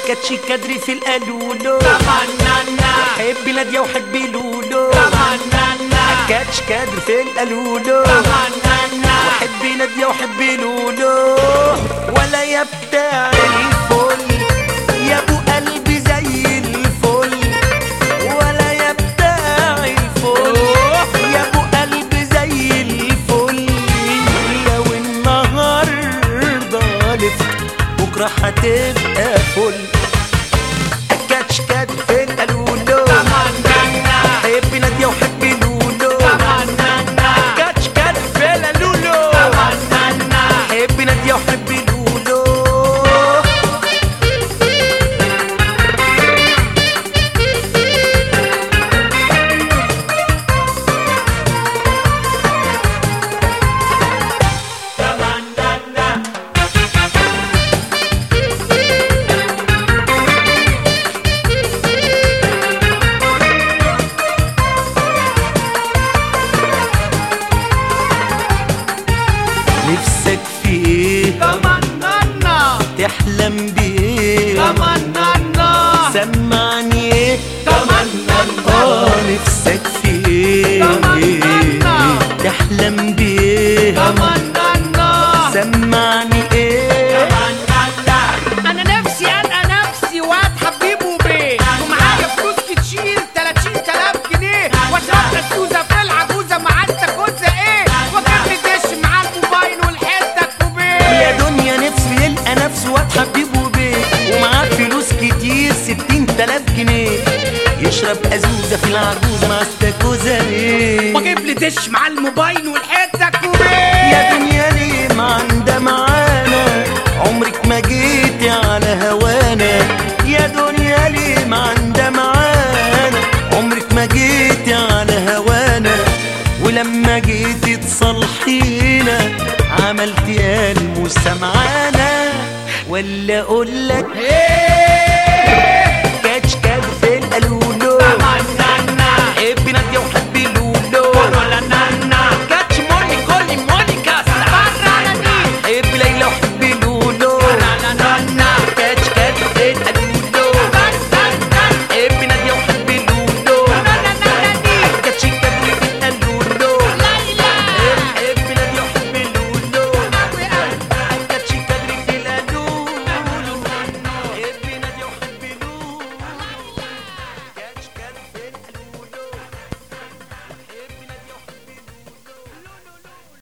كاتشي كادري في القالولو تمنانا حبي نادية وحبي لولو تمنانا كاتش كادري في القالولو تمنانا وحبي نادية وحبي لولو ولا يا بتاع الفل يا ابو قلبي زي الفل ولا يا بتاع الفل يا ابو قلبي زي الفل لو النهارده لفت بكره هتبقى فل كاتش كاد في القالولو تمنانا حبي نادية وحبي لولو تمنانا كاتش كاد في القالولو تمنانا حبي نادية وحبي لولو تمنانا نفسك في ايه تمنانا تحلم بايه تمنانا سمعني ايه تمنانا نفسك في ايه تمنانا تحلم بايه تمنانا سمعني ايه انا نفسي نفسي واد حبيب وبيه ومعايا فلوس كتير 30,000 جنيه واشرب السوزه في العجوزه مع التكوزه ايه واجيب لي دش مع الموبايل والحته كوبيه يا دنيا نفسه يلقى نفسه واد حبيب وبيه ومعاه فلوس كتير 60,000 جنيه يشرب ازوزه في العجوزه مع استاكوزه ايه واجيب لي دش مع الموبايل والحته كوبيه يا دنيا ليه ما عندها معانا عمرك ما جيتي على هوانا يا دنيا ليه ما عندها معانا عمرك ما جيتي على هوانا ولما جيتي تصالحينا عملتي الموسى معانا ولا اقول لك ايه